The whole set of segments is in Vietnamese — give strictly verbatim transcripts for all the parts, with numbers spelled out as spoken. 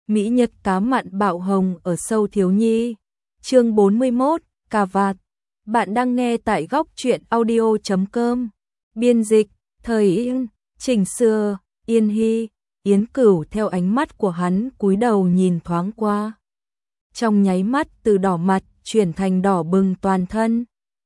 Mỹ Nhật cá mặn bạo hồng ở sâu thiếu nhi. Chương bốn mươi mốt, cà vạt. Bạn đang nghe tại góc truyện audio chấm com. Biên dịch, Thời Yên, chỉnh sửa, Yên Hy, Yến Cửu theo ánh mắt của hắn cúi đầu nhìn thoáng qua. Trong nháy mắt từ đỏ mặt chuyển thành đỏ bừng toàn thân.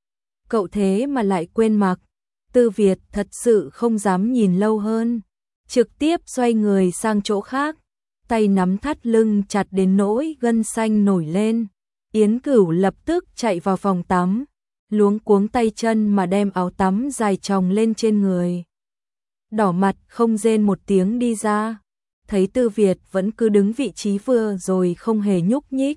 Cậu thế mà lại quên mặc. Tư Việt thật sự không dám nhìn lâu hơn, trực tiếp xoay người sang chỗ khác, tay nắm thắt lưng chặt đến nỗi gân xanh nổi lên. Yến Cửu lập tức chạy vào phòng tắm, luống cuống tay chân mà đem áo tắm dài chồng lên trên người. Đỏ mặt không rên một tiếng đi ra, thấy Tư Việt vẫn cứ đứng vị trí vừa rồi không hề nhúc nhích.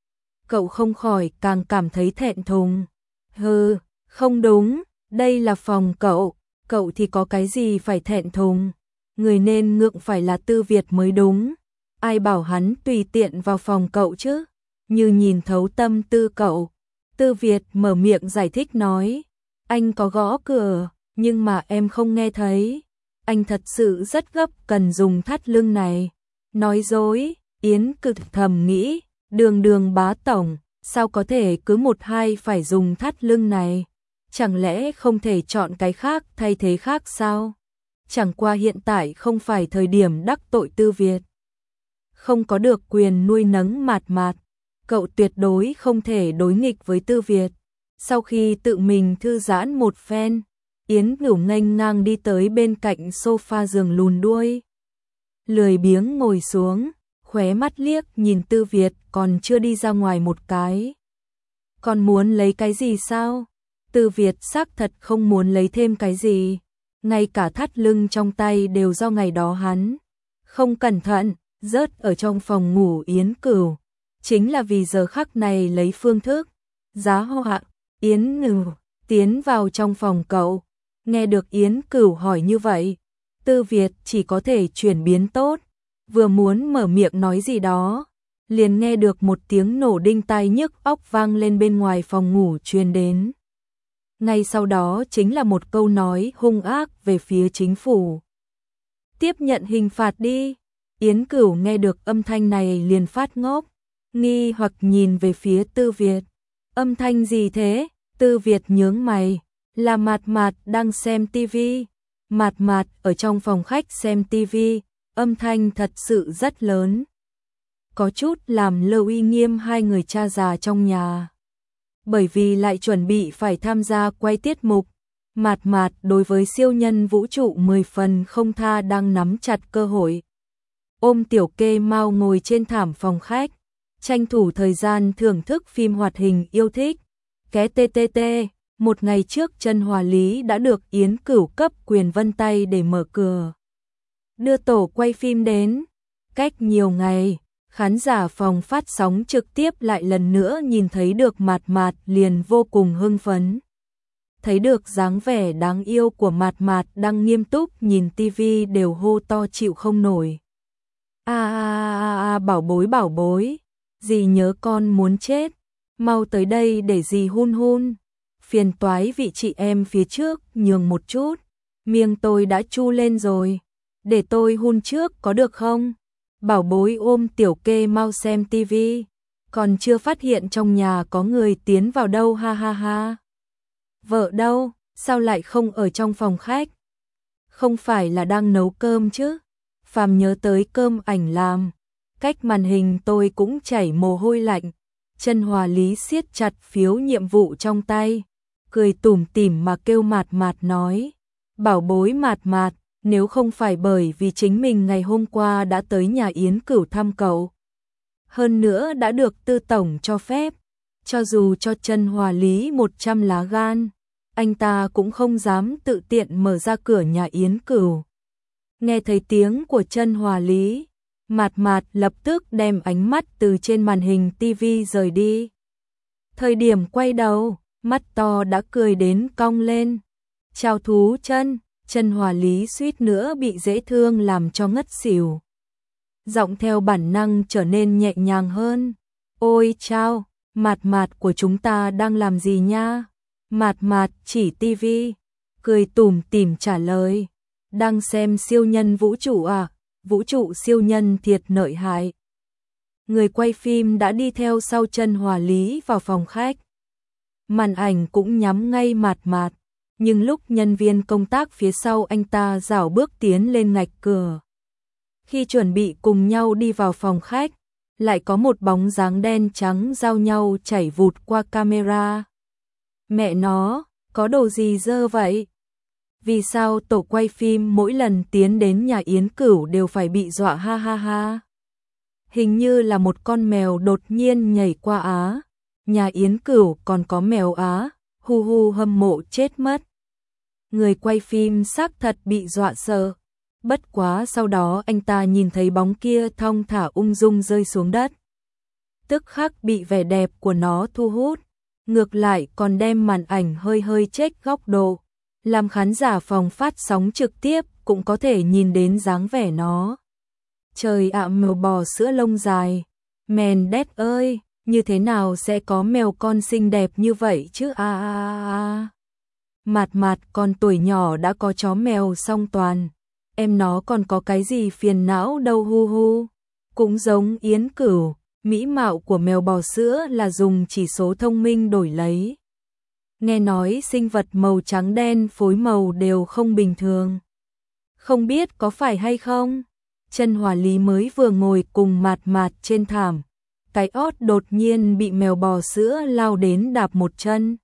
Cậu không khỏi càng cảm thấy thẹn thùng. Hừ, không đúng, đây là phòng cậu, cậu thì có cái gì phải thẹn thùng, người nên ngượng phải là Tư Việt mới đúng. Ai bảo hắn tùy tiện vào phòng cậu chứ, như nhìn thấu tâm tư cậu. Tư Việt mở miệng giải thích nói, anh có gõ cửa, nhưng mà em không nghe thấy. Anh thật sự rất gấp cần dùng thắt lưng này. Nói dối, Yến cực thầm nghĩ, đường đường bá tổng, sao có thể cứ một hai phải dùng thắt lưng này? Chẳng lẽ không thể chọn cái khác thay thế khác sao? Chẳng qua hiện tại không phải thời điểm đắc tội Tư Việt. Không có được quyền nuôi nấng Mạt Mạt, cậu tuyệt đối không thể đối nghịch với Tư Việt. Sau khi tự mình thư giãn một phen, Yến Cửu nghênh ngang đi tới bên cạnh sofa giường lùn đuôi. Lười biếng ngồi xuống, khóe mắt liếc nhìn Tư Việt còn chưa đi ra ngoài một cái. Còn muốn lấy cái gì sao? Tư Việt xác thật không muốn lấy thêm cái gì. Ngay cả thắt lưng trong tay đều do ngày đó hắn không cẩn thận rớt ở trong phòng ngủ Yến Cửu. Chính là vì giờ khắc này lấy phương thức giá họa. Yến Cửu tiến vào trong phòng cậu. Nghe được Yến Cửu hỏi như vậy, Tư Việt chỉ có thể chuyển biến tốt. Vừa muốn mở miệng nói gì đó, liền nghe được một tiếng nổ đinh tai nhức óc vang lên bên ngoài phòng ngủ truyền đến. Ngay sau đó chính là một câu nói hung ác về phía chính phủ. Tiếp nhận hình phạt đi. Yến Cửu nghe được âm thanh này liền phát ngốc, nghi hoặc nhìn về phía Tư Việt. Âm thanh gì thế? Tư Việt nhướng mày, là Mạt Mạt đang xem tivi. Mạt Mạt ở trong phòng khách xem tivi, âm thanh thật sự rất lớn, có chút làm lơ uy nghiêm hai người cha già trong nhà. Bởi vì lại chuẩn bị phải tham gia quay tiết mục, Mạt Mạt đối với siêu nhân vũ trụ mười phần không tha đang nắm chặt cơ hội. Ôm tiểu kê mau ngồi trên thảm phòng khách, tranh thủ thời gian thưởng thức phim hoạt hình yêu thích. Ké tê tê tê, một ngày trước Chân Hòa Lý đã được Yến Cửu cấp quyền vân tay để mở cửa đưa tổ quay phim đến. Cách nhiều ngày, khán giả phòng phát sóng trực tiếp lại lần nữa nhìn thấy được Mạt Mạt liền vô cùng hưng phấn. Thấy được dáng vẻ đáng yêu của Mạt Mạt đang nghiêm túc nhìn tivi đều hô to chịu không nổi. A a a a bảo bối bảo bối, dì nhớ con muốn chết, mau tới đây để dì hun hun. Phiền toái vị chị em phía trước nhường một chút, miệng tôi đã chu lên rồi, để tôi hun trước có được không? Bảo bối ôm tiểu kê mau xem tivi, còn chưa phát hiện trong nhà có người tiến vào đâu ha ha ha. Vợ đâu, sao lại không ở trong phòng khách? Không phải là đang nấu cơm chứ? Phàm nhớ tới cơm ảnh làm, cách màn hình tôi cũng chảy mồ hôi lạnh. Chân Hòa Lý siết chặt phiếu nhiệm vụ trong tay, cười tủm tỉm mà kêu Mạt Mạt nói, bảo bối Mạt Mạt, nếu không phải bởi vì chính mình ngày hôm qua đã tới nhà Yến Cửu thăm cậu, hơn nữa đã được Tư tổng cho phép, cho dù cho Chân Hòa Lý một trăm lá gan, anh ta cũng không dám tự tiện mở ra cửa nhà Yến Cửu. Nghe thấy tiếng của Chân Hòa Lý, Mạt Mạt lập tức đem ánh mắt từ trên màn hình tivi rời đi. Thời điểm quay đầu, mắt to đã cười đến cong lên. Chào thú Chân. Chân Hòa Lý suýt nữa bị dễ thương làm cho ngất xỉu. Giọng theo bản năng trở nên nhẹ nhàng hơn. Ôi chao, Mạt Mạt của chúng ta đang làm gì nha? Mạt Mạt chỉ tivi, cười tủm tỉm trả lời. Đang xem siêu nhân vũ trụ à? Vũ trụ siêu nhân thiệt lợi hại. người quay phim đã đi theo sau Chân Hòa Lý vào phòng khách. Màn ảnh cũng nhắm ngay Mạt Mạt, nhưng lúc nhân viên công tác phía sau anh ta rảo bước tiến lên ngạch cửa. Khi chuẩn bị cùng nhau đi vào phòng khách, lại có một bóng dáng đen trắng giao nhau chảy vụt qua camera. Mẹ nó, có đồ gì dơ vậy? Vì sao tổ quay phim mỗi lần tiến đến nhà Yến Cửu đều phải bị dọa ha ha ha? Hình như là một con mèo đột nhiên nhảy qua Á. Nhà Yến Cửu còn có mèo Á, hu hu hâm mộ chết mất. Người quay phim xác thật bị dọa sợ. Bất quá sau đó anh ta nhìn thấy bóng kia thong thả ung dung rơi xuống đất. Tức khắc bị vẻ đẹp của nó thu hút. Ngược lại còn đem màn ảnh hơi hơi chếch góc độ, làm khán giả phòng phát sóng trực tiếp cũng có thể nhìn đến dáng vẻ nó. Trời ạ, mèo bò sữa lông dài. Mèn đét ơi, như thế nào sẽ có mèo con xinh đẹp như vậy chứ a a a. Mạt Mạt còn tuổi nhỏ đã có chó mèo song toàn. Em nó còn có cái gì phiền não đâu hu hu. Cũng giống Yến Cửu, mỹ mạo của mèo bò sữa là dùng chỉ số thông minh đổi lấy. Nghe nói sinh vật màu trắng đen phối màu đều không bình thường. Không biết có phải hay không? Chân Hòa Lý mới vừa ngồi cùng Mạt Mạt trên thảm, cái ót đột nhiên bị mèo bò sữa lao đến đạp một chân.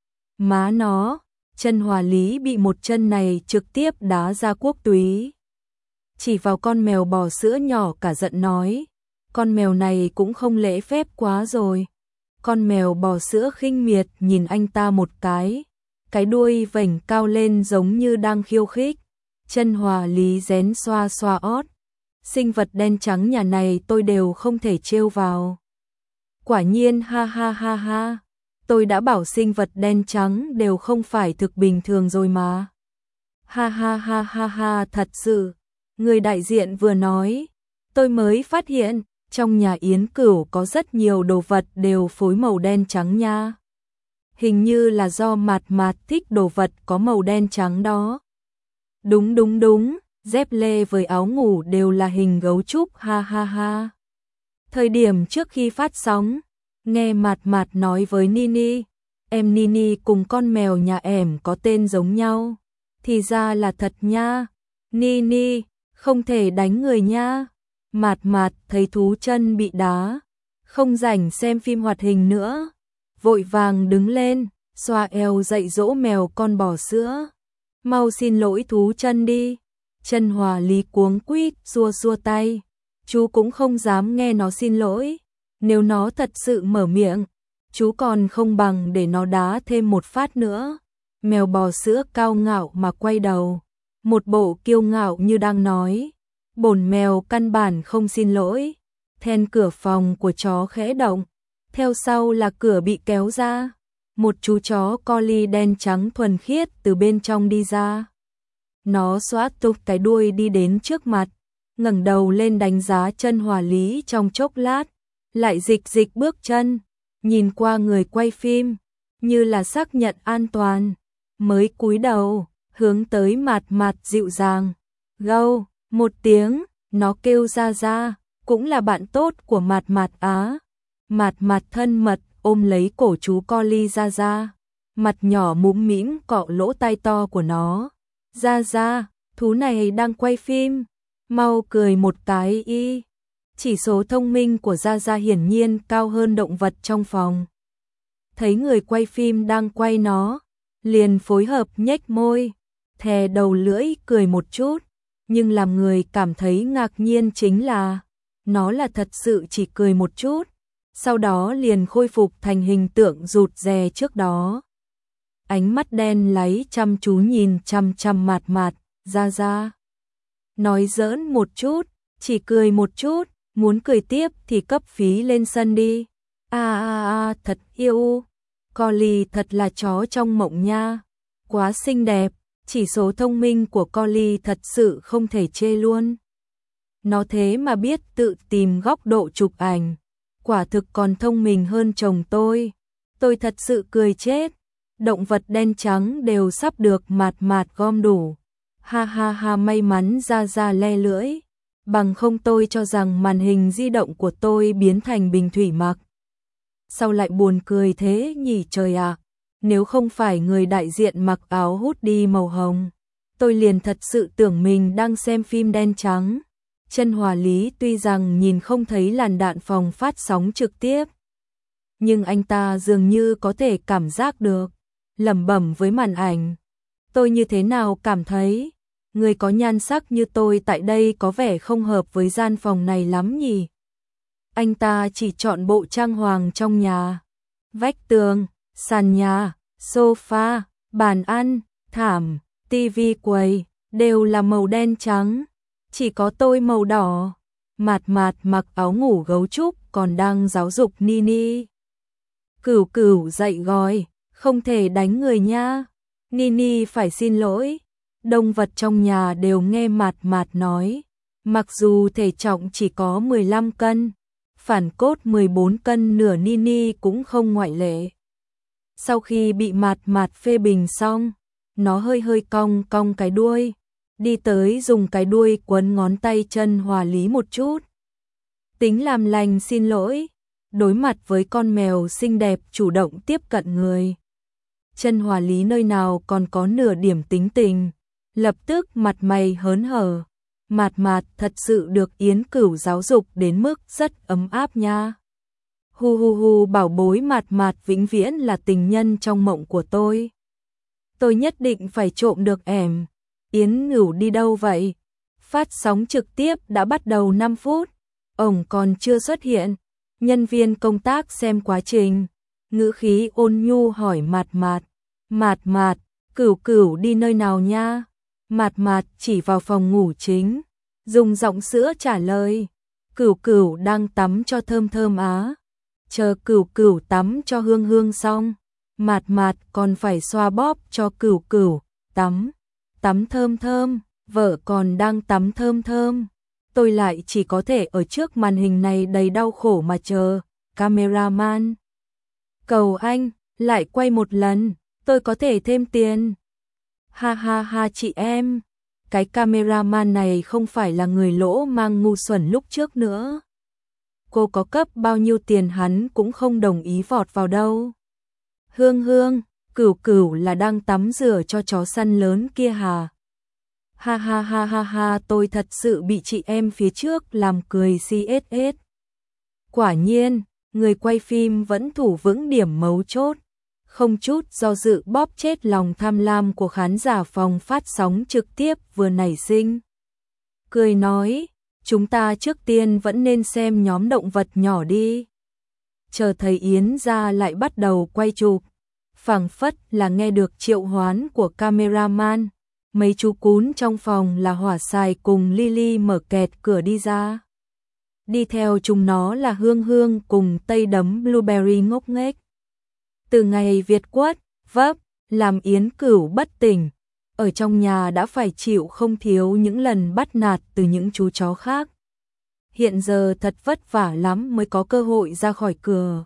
Má nó, Chân Hòa Lý bị một chân này trực tiếp đá ra quốc túy. Chỉ vào con mèo bò sữa nhỏ cả giận nói, con mèo này cũng không lễ phép quá rồi. Con mèo bò sữa khinh miệt nhìn anh ta một cái, cái đuôi vểnh cao lên giống như đang khiêu khích. Chân Hòa Lý rén xoa xoa ót, sinh vật đen trắng nhà này tôi đều không thể trêu vào. Quả nhiên ha ha ha ha, tôi đã bảo sinh vật đen trắng đều không phải thực bình thường rồi mà. Ha ha ha ha ha, thật sự, người đại diện vừa nói, tôi mới phát hiện, trong nhà Yến Cửu có rất nhiều đồ vật đều phối màu đen trắng nha. Hình như là do Mạt Mạt thích đồ vật có màu đen trắng đó. Đúng đúng đúng, dép lê với áo ngủ đều là hình gấu trúc ha ha ha. Thời điểm trước khi phát sóng, nghe Mạt Mạt nói với Nini, em Nini cùng con mèo nhà em có tên giống nhau. Thì ra là thật nha. Nini, không thể đánh người nha. Mạt Mạt thấy thú chân bị đá, không rảnh xem phim hoạt hình nữa, vội vàng đứng lên, xoa eo dạy dỗ mèo con bò sữa. Mau xin lỗi thú chân đi. Chân Hòa Lý cuống quýt xua xua tay, chú cũng không dám nghe nó xin lỗi. Nếu nó thật sự mở miệng, chú còn không bằng để nó đá thêm một phát nữa. Mèo bò sữa cao ngạo mà quay đầu, một bộ kiêu ngạo như đang nói, bổn mèo căn bản không xin lỗi. Then cửa phòng của chó khẽ động, theo sau là cửa bị kéo ra, một chú chó collie đen trắng thuần khiết từ bên trong đi ra. Nó xoát tục cái đuôi đi đến trước mặt, ngẩng đầu lên đánh giá Chân Hòa Lý trong chốc lát, lại dịch dịch bước chân, nhìn qua người quay phim, như là xác nhận an toàn, mới cúi đầu, hướng tới Mạt Mạt dịu dàng, gâu, một tiếng, nó kêu ra ra, cũng là bạn tốt của Mạt Mạt á. Mạt Mạt thân mật ôm lấy cổ chú collie ra ra, mặt nhỏ mũm mĩm cọ lỗ tai to của nó. Ra ra, thú này đang quay phim, mau cười một cái y. Chỉ số thông minh của Gia Gia hiển nhiên cao hơn động vật trong phòng. Thấy người quay phim đang quay nó, liền phối hợp nhếch môi, thè đầu lưỡi cười một chút, nhưng làm người cảm thấy ngạc nhiên chính là nó là thật sự chỉ cười một chút, sau đó liền khôi phục thành hình tượng rụt rè trước đó. Ánh mắt đen láy chăm chú nhìn chăm chăm Mạt Mạt. Gia Gia nói giỡn một chút, chỉ cười một chút, muốn cười tiếp thì cấp phí lên sân đi. A a a, thật yêu. Collie thật là chó trong mộng nha. Quá xinh đẹp, chỉ số thông minh của collie thật sự không thể chê luôn. Nó thế mà biết tự tìm góc độ chụp ảnh, quả thực còn thông minh hơn chồng tôi. Tôi thật sự cười chết. Động vật đen trắng đều sắp được Mạt Mạt gom đủ. Ha ha ha, may mắn Gia Gia le lưỡi, bằng không tôi cho rằng màn hình di động của tôi biến thành bình thủy mặc. Sao lại buồn cười thế nhỉ trời ạ, nếu không phải người đại diện mặc áo hoodie màu hồng, tôi liền thật sự tưởng mình đang xem phim đen trắng. Chân Hòa Lý tuy rằng nhìn không thấy làn đạn phòng phát sóng trực tiếp, nhưng anh ta dường như có thể cảm giác được, lẩm bẩm với màn ảnh. Tôi như thế nào cảm thấy, người có nhan sắc như tôi tại đây có vẻ không hợp với gian phòng này lắm nhỉ. Anh ta chỉ chọn bộ trang hoàng trong nhà. Vách tường, sàn nhà, sofa, bàn ăn, thảm, tivi quầy, đều là màu đen trắng. Chỉ có tôi màu đỏ. Mạt Mạt mặc áo ngủ gấu trúc còn đang giáo dục Nini. Cửu Cửu dậy gọi, không thể đánh người nha. Nini phải xin lỗi. Động vật trong nhà đều nghe Mạt Mạt nói. Mặc dù thể trọng chỉ có mười lăm cân, phản cốt mười bốn cân nửa Nini cũng không ngoại lệ. Sau khi bị Mạt Mạt phê bình xong, nó hơi hơi cong cong cái đuôi, đi tới dùng cái đuôi quấn ngón tay Chân Hòa Lý một chút. Tính làm lành xin lỗi, đối mặt với con mèo xinh đẹp chủ động tiếp cận người. Chân Hòa Lý nơi nào còn có nửa điểm tính tình, lập tức mặt mày hớn hở. Mạt Mạt thật sự được Yến Cửu giáo dục đến mức rất ấm áp nha. Hu hu hu, bảo bối Mạt Mạt vĩnh viễn là tình nhân trong mộng của tôi. Tôi nhất định phải trộm được ẻm. Yến Cửu đi đâu vậy? Phát sóng trực tiếp đã bắt đầu năm phút, ổng còn chưa xuất hiện. Nhân viên công tác xem quá trình, ngữ khí ôn nhu hỏi Mạt Mạt. Mạt Mạt, Cửu Cửu đi nơi nào nha? Mạt Mạt chỉ vào phòng ngủ chính, dùng giọng sữa trả lời. Cửu Cửu đang tắm cho thơm thơm á. Chờ Cửu Cửu tắm cho hương hương xong, Mạt Mạt còn phải xoa bóp cho Cửu Cửu tắm. Tắm thơm thơm, vợ còn đang tắm thơm thơm. Tôi lại chỉ có thể ở trước màn hình này đầy đau khổ mà chờ. Cameraman, cầu anh, lại quay một lần, tôi có thể thêm tiền. Ha ha ha chị em, cái cameraman này không phải là người lỗ mang ngu xuẩn lúc trước nữa. Cô có cấp bao nhiêu tiền hắn cũng không đồng ý vọt vào đâu. Hương Hương, Cửu Cửu là đang tắm rửa cho chó săn lớn kia hà. Ha ha ha ha ha, tôi thật sự bị chị em phía trước làm cười xê ét ét. Quả nhiên, người quay phim vẫn thủ vững điểm mấu chốt, không chút do dự bóp chết lòng tham lam của khán giả phòng phát sóng trực tiếp vừa nảy sinh. Cười nói, chúng ta trước tiên vẫn nên xem nhóm động vật nhỏ đi. Chờ thầy Yến ra lại bắt đầu quay chụp, phảng phất là nghe được triệu hoán của cameraman. Mấy chú cún trong phòng là Hỏa Xài cùng Lily mở kẹt cửa đi ra. Đi theo chúng nó là Hương Hương cùng Tây Đấm Blueberry ngốc nghếch. Từ ngày Việt quất, vấp, làm Yến Cửu bất tỉnh, ở trong nhà đã phải chịu không thiếu những lần bắt nạt từ những chú chó khác. Hiện giờ thật vất vả lắm mới có cơ hội ra khỏi cửa.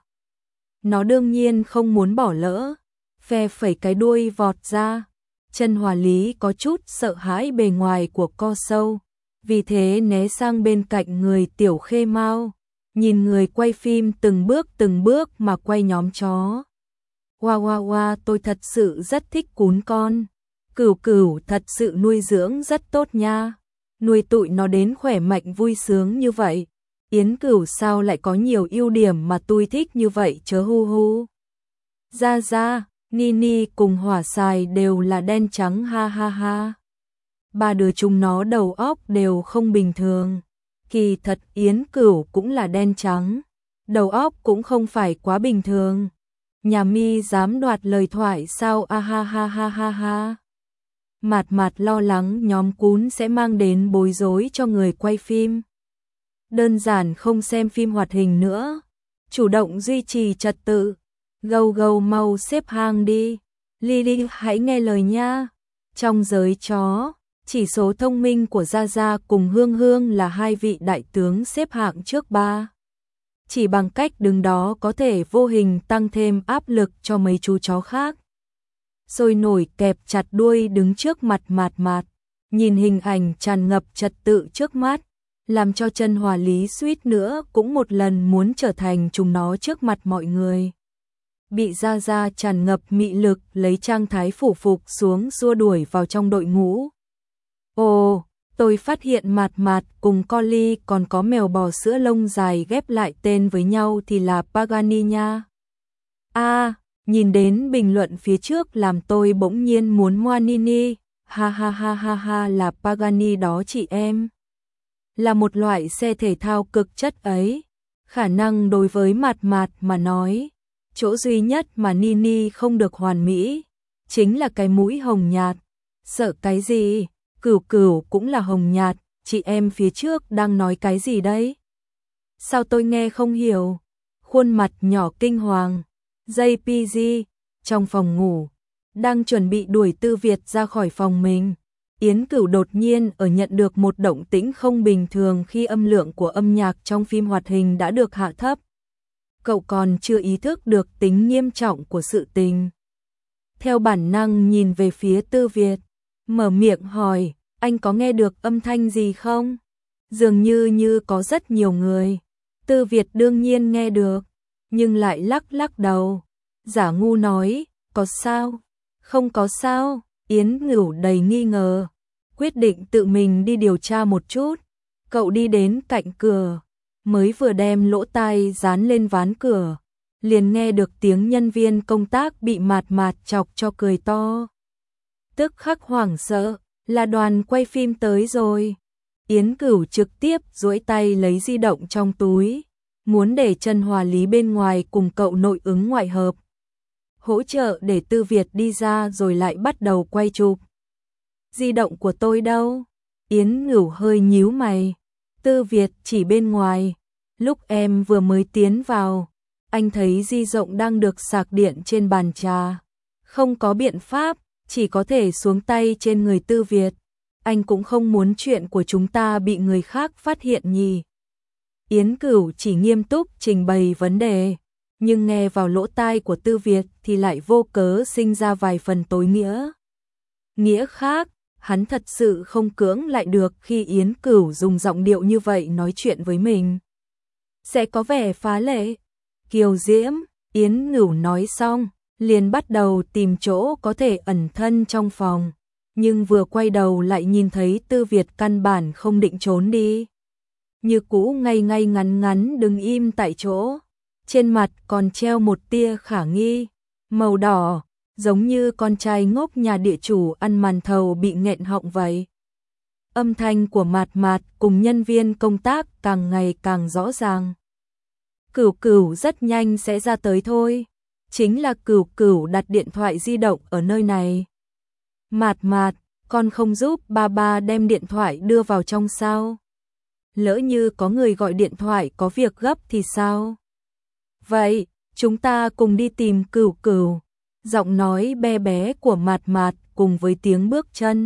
Nó đương nhiên không muốn bỏ lỡ, phe phẩy cái đuôi vọt ra. Chân Hòa Lý có chút sợ hãi bề ngoài của co sâu, vì thế né sang bên cạnh người Tiểu Khê Mao, nhìn người quay phim từng bước từng bước mà quay nhóm chó. Hoa hoa hoa, tôi thật sự rất thích cún con. Cửu Cửu thật sự nuôi dưỡng rất tốt nha. Nuôi tụi nó đến khỏe mạnh vui sướng như vậy. Yến Cửu sao lại có nhiều ưu điểm mà tôi thích như vậy chớ hu hu. Ra ra, Nini cùng Hỏa Xài đều là đen trắng ha ha ha. Ba đứa chúng nó đầu óc đều không bình thường. Kỳ thật Yến Cửu cũng là đen trắng, đầu óc cũng không phải quá bình thường. Nhà mi dám đoạt lời thoại sao a ha ha ha ha ha. Mạt Mạt lo lắng nhóm cún sẽ mang đến bối rối cho người quay phim. Đơn giản không xem phim hoạt hình nữa, chủ động duy trì trật tự. Gâu gâu mau xếp hàng đi. Lily hãy nghe lời nha. Trong giới chó, chỉ số thông minh của Gia Gia cùng Hương Hương là hai vị đại tướng xếp hạng trước ba. Chỉ bằng cách đứng đó có thể vô hình tăng thêm áp lực cho mấy chú chó khác. Sôi nổi kẹp chặt đuôi đứng trước mặt Mạt Mạt, nhìn hình ảnh tràn ngập trật tự trước mắt, làm cho Chân Hòa Lý suýt nữa cũng một lần muốn trở thành chúng nó trước mặt mọi người. Bị Gia Gia tràn ngập mị lực lấy trang thái phủ phục xuống xua đuổi vào trong đội ngũ. Ồ, tôi phát hiện Mạt Mạt cùng Collie còn có mèo bò sữa lông dài ghép lại tên với nhau thì là Pagani nha. À, nhìn đến bình luận phía trước làm tôi bỗng nhiên muốn ngoa Nini, ha ha ha ha ha là Pagani đó chị em. Là một loại xe thể thao cực chất ấy, khả năng đối với Mạt Mạt mà nói, chỗ duy nhất mà Nini không được hoàn mỹ, chính là cái mũi hồng nhạt. Sợ cái gì, Cửu Cửu cũng là hồng nhạt, chị em phía trước đang nói cái gì đấy? Sao tôi nghe không hiểu? Khuôn mặt nhỏ kinh hoàng. gi pê giê, trong phòng ngủ, đang chuẩn bị đuổi Tư Việt ra khỏi phòng mình. Yến Cửu đột nhiên ở nhận được một động tĩnh không bình thường khi âm lượng của âm nhạc trong phim hoạt hình đã được hạ thấp. Cậu còn chưa ý thức được tính nghiêm trọng của sự tình. Theo bản năng nhìn về phía Tư Việt, mở miệng hỏi, anh có nghe được âm thanh gì không? Dường như như có rất nhiều người. Tư Việt đương nhiên nghe được, nhưng lại lắc lắc đầu. Giả ngu nói, có sao? Không có sao. Yến Cửu đầy nghi ngờ, quyết định tự mình đi điều tra một chút. Cậu đi đến cạnh cửa, mới vừa đem lỗ tai dán lên ván cửa, liền nghe được tiếng nhân viên công tác bị Mạt Mạt chọc cho cười to. Tức khắc hoảng sợ, là đoàn quay phim tới rồi. Yến Cửu trực tiếp duỗi tay lấy di động trong túi, muốn để Chân Hòa Lý bên ngoài cùng cậu nội ứng ngoại hợp, hỗ trợ để Tư Việt đi ra rồi lại bắt đầu quay chụp. Di động của tôi đâu? Yến Cửu hơi nhíu mày. Tư Việt chỉ bên ngoài. Lúc em vừa mới tiến vào, anh thấy di động đang được sạc điện trên bàn trà. Không có biện pháp, chỉ có thể xuống tay trên người Tư Việt. Anh cũng không muốn chuyện của chúng ta bị người khác phát hiện nhỉ. Yến Cửu chỉ nghiêm túc trình bày vấn đề, nhưng nghe vào lỗ tai của Tư Việt thì lại vô cớ sinh ra vài phần tối nghĩa. Nghĩa khác, hắn thật sự không cưỡng lại được khi Yến Cửu dùng giọng điệu như vậy nói chuyện với mình. Sẽ có vẻ phá lệ, kiều diễm. Yến Cửu nói xong, liền bắt đầu tìm chỗ có thể ẩn thân trong phòng, nhưng vừa quay đầu lại nhìn thấy Tư Việt căn bản không định trốn đi. Như cũ ngay ngay ngắn ngắn đứng im tại chỗ, trên mặt còn treo một tia khả nghi, màu đỏ, giống như con trai ngốc nhà địa chủ ăn màn thầu bị nghẹn họng vậy. Âm thanh của Mạt Mạt cùng nhân viên công tác càng ngày càng rõ ràng. Cửu Cửu rất nhanh sẽ ra tới thôi. Chính là Cửu Cửu đặt điện thoại di động ở nơi này. Mạt Mạt, con không giúp ba ba đem điện thoại đưa vào trong sao? Lỡ như có người gọi điện thoại có việc gấp thì sao? Vậy, chúng ta cùng đi tìm Cửu Cửu. Giọng nói bé bé của Mạt Mạt cùng với tiếng bước chân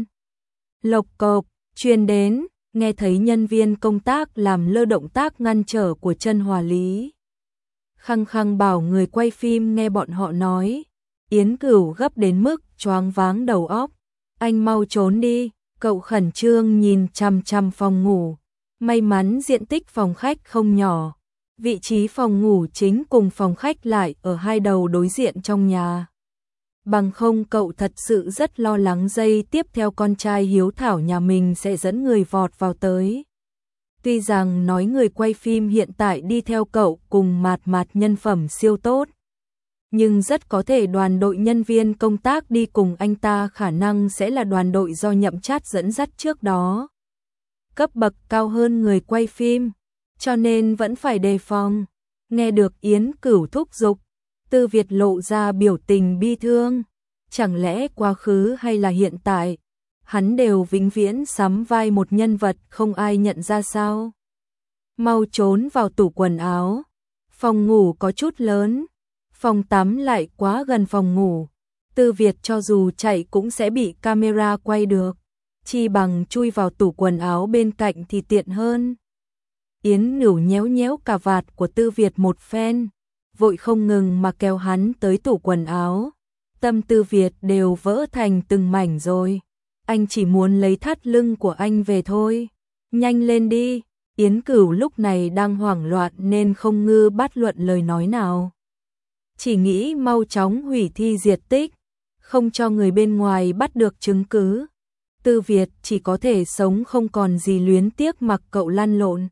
lộc cộc truyền đến, nghe thấy nhân viên công tác làm lơ động tác ngăn trở của Chân Hòa Lý. Khăng khăng bảo người quay phim nghe bọn họ nói. Yến Cửu gấp đến mức choáng váng đầu óc. Anh mau trốn đi. Cậu khẩn trương nhìn chằm chằm phòng ngủ. May mắn diện tích phòng khách không nhỏ. Vị trí phòng ngủ chính cùng phòng khách lại ở hai đầu đối diện trong nhà. Bằng không cậu thật sự rất lo lắng giây tiếp theo con trai hiếu thảo nhà mình sẽ dẫn người vọt vào tới. Tuy rằng nói người quay phim hiện tại đi theo cậu cùng Mạt Mạt nhân phẩm siêu tốt, nhưng rất có thể đoàn đội nhân viên công tác đi cùng anh ta khả năng sẽ là đoàn đội do Nhậm Trát dẫn dắt trước đó. Cấp bậc cao hơn người quay phim, cho nên vẫn phải đề phòng. Nghe được Yến Cửu thúc giục, Tư Việt lộ ra biểu tình bi thương. Chẳng lẽ quá khứ hay là hiện tại, hắn đều vĩnh viễn sắm vai một nhân vật không ai nhận ra sao? Mau trốn vào tủ quần áo. Phòng ngủ có chút lớn, phòng tắm lại quá gần phòng ngủ. Tư Việt cho dù chạy cũng sẽ bị camera quay được, chi bằng chui vào tủ quần áo bên cạnh thì tiện hơn. Yến Cửu nhéo nhéo cà vạt của Tư Việt một phen, vội không ngừng mà kéo hắn tới tủ quần áo. Tâm Tư Việt đều vỡ thành từng mảnh rồi. Anh chỉ muốn lấy thắt lưng của anh về thôi. Nhanh lên đi. Yến Cửu lúc này đang hoảng loạn nên không ngư bắt luận lời nói nào. Chỉ nghĩ mau chóng hủy thi diệt tích, không cho người bên ngoài bắt được chứng cứ. Tư Việt chỉ có thể sống không còn gì luyến tiếc mặc cậu lăn lộn.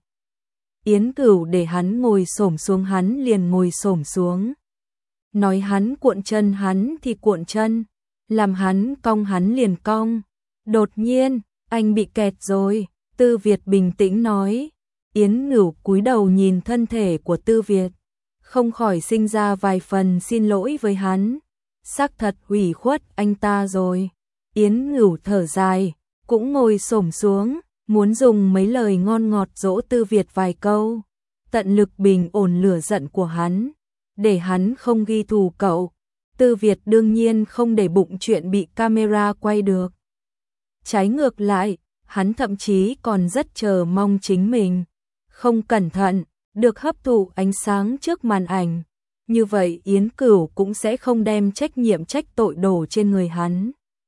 Yến Cửu để hắn ngồi xổm xuống hắn liền ngồi xổm xuống. Nói hắn cuộn chân hắn thì cuộn chân, làm hắn cong hắn liền cong. Đột nhiên, anh bị kẹt rồi, Tư Việt bình tĩnh nói. Yến Cửu cúi đầu nhìn thân thể của Tư Việt, không khỏi sinh ra vài phần xin lỗi với hắn. Xác thật ủy khuất anh ta rồi. Yến Cửu thở dài, cũng ngồi xổm xuống, muốn dùng mấy lời ngon ngọt dỗ Tư Việt vài câu, tận lực bình ổn lửa giận của hắn, để hắn không ghi thù cậu. Tư Việt đương nhiên không để bụng chuyện bị camera quay được. Trái ngược lại, hắn thậm chí còn rất chờ mong chính mình không cẩn thận được hấp thụ ánh sáng trước màn ảnh. Như vậy Yến Cửu cũng sẽ không đem trách nhiệm trách tội đổ trên người hắn.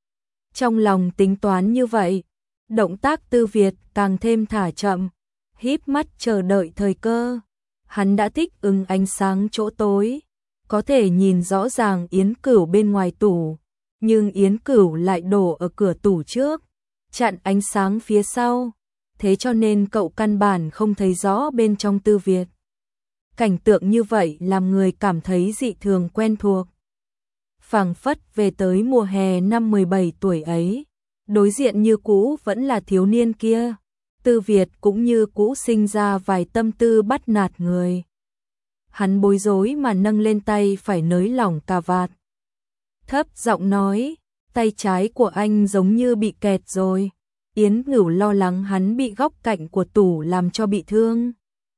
Trong lòng tính toán như vậy, động tác Tư Việt càng thêm thả chậm, híp mắt chờ đợi thời cơ. Hắn đã thích ứng ánh sáng chỗ tối, có thể nhìn rõ ràng Yến Cửu bên ngoài tủ, nhưng Yến Cửu lại đổ ở cửa tủ trước, chặn ánh sáng phía sau, thế cho nên cậu căn bản không thấy rõ bên trong Tư Việt. Cảnh tượng như vậy làm người cảm thấy dị thường quen thuộc. Phảng phất về tới mùa hè năm mười bảy tuổi ấy, đối diện như cũ vẫn là thiếu niên kia. Tư Việt cũng như cũ sinh ra vài tâm tư bắt nạt người. Hắn bối rối mà nâng lên tay phải nới lỏng cà vạt. Thấp giọng nói, tay trái của anh giống như bị kẹt rồi. Yến Cửu lo lắng hắn bị góc cạnh của tủ làm cho bị thương.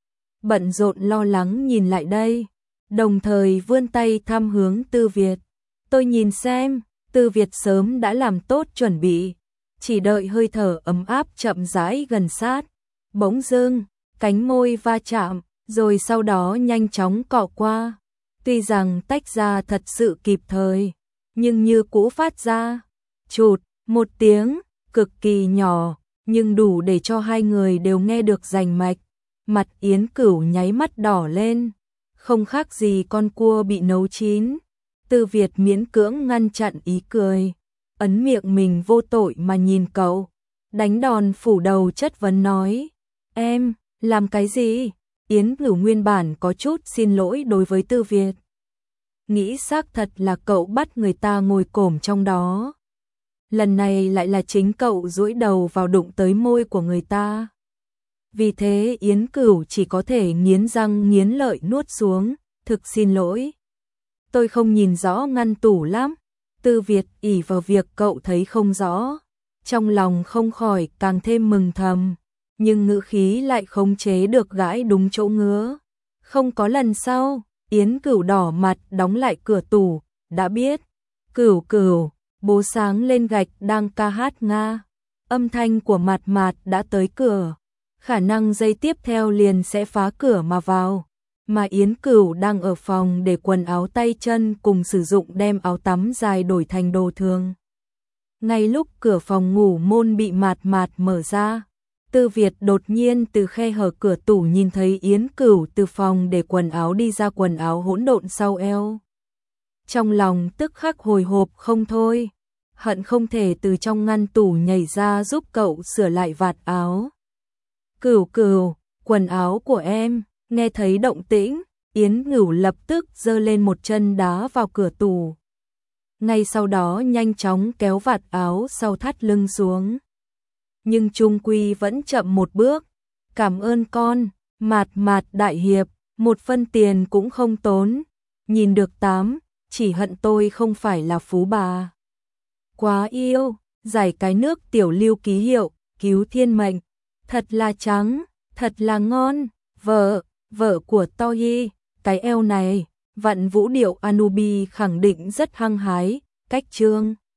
Bận rộn lo lắng nhìn lại đây, đồng thời vươn tay thăm hướng Tư Việt. Tôi nhìn xem, Tư Việt sớm đã làm tốt chuẩn bị, chỉ đợi hơi thở ấm áp chậm rãi gần sát. Bỗng dưng, cánh môi va chạm, rồi sau đó nhanh chóng cọ qua. Tuy rằng tách ra thật sự kịp thời, nhưng như cũ phát ra chụt một tiếng cực kỳ nhỏ, nhưng đủ để cho hai người đều nghe được rành mạch. Mặt Yến Cửu nháy mắt đỏ lên, không khác gì con cua bị nấu chín. Tư Việt miễn cưỡng ngăn chặn ý cười, ấn miệng mình vô tội mà nhìn cậu, đánh đòn phủ đầu chất vấn nói, em, làm cái gì? Yến Cửu nguyên bản có chút xin lỗi đối với Tư Việt. Nghĩ xác thật là cậu bắt người ta ngồi cổm trong đó. Lần này lại là chính cậu duỗi đầu vào đụng tới môi của người ta. Vì thế Yến Cửu chỉ có thể nghiến răng nghiến lợi nuốt xuống, thực xin lỗi. Tôi không nhìn rõ ngăn tủ lắm. Tư Việt ỷ vào việc cậu thấy không rõ, trong lòng không khỏi càng thêm mừng thầm, nhưng ngữ khí lại không chế được gãi đúng chỗ ngứa. Không có lần sau, Yến Cửu đỏ mặt đóng lại cửa tủ, đã biết. Cửu Cửu, bố sáng lên gạch đang ca hát Nga. Âm thanh của Mạt Mạt đã tới cửa, khả năng giây tiếp theo liền sẽ phá cửa mà vào. Mà Yến Cửu đang ở phòng để quần áo tay chân cùng sử dụng đem áo tắm dài đổi thành đồ thường. Ngay lúc cửa phòng ngủ môn bị Mạt Mạt mở ra, Tư Việt đột nhiên từ khe hở cửa tủ nhìn thấy Yến Cửu từ phòng để quần áo đi ra, quần áo hỗn độn sau eo. Trong lòng tức khắc hồi hộp không thôi, hận không thể từ trong ngăn tủ nhảy ra giúp cậu sửa lại vạt áo. Cửu Cửu, quần áo của em. Nghe thấy động tĩnh, Yến Cửu lập tức giơ lên một chân đá vào cửa tủ. Ngay sau đó nhanh chóng kéo vạt áo sau thắt lưng xuống. Nhưng chung quy vẫn chậm một bước. Cảm ơn con, Mạt Mạt đại hiệp, một phân tiền cũng không tốn. Nhìn được tám, chỉ hận tôi không phải là phú bà. Quá yêu, giải cái nước tiểu lưu ký hiệu, cứu thiên mệnh. Thật là trắng, thật là ngon, vợ. Vợ của Toyi, cái eo này, vặn vũ điệu Anubi khẳng định rất hăng hái, cách chương.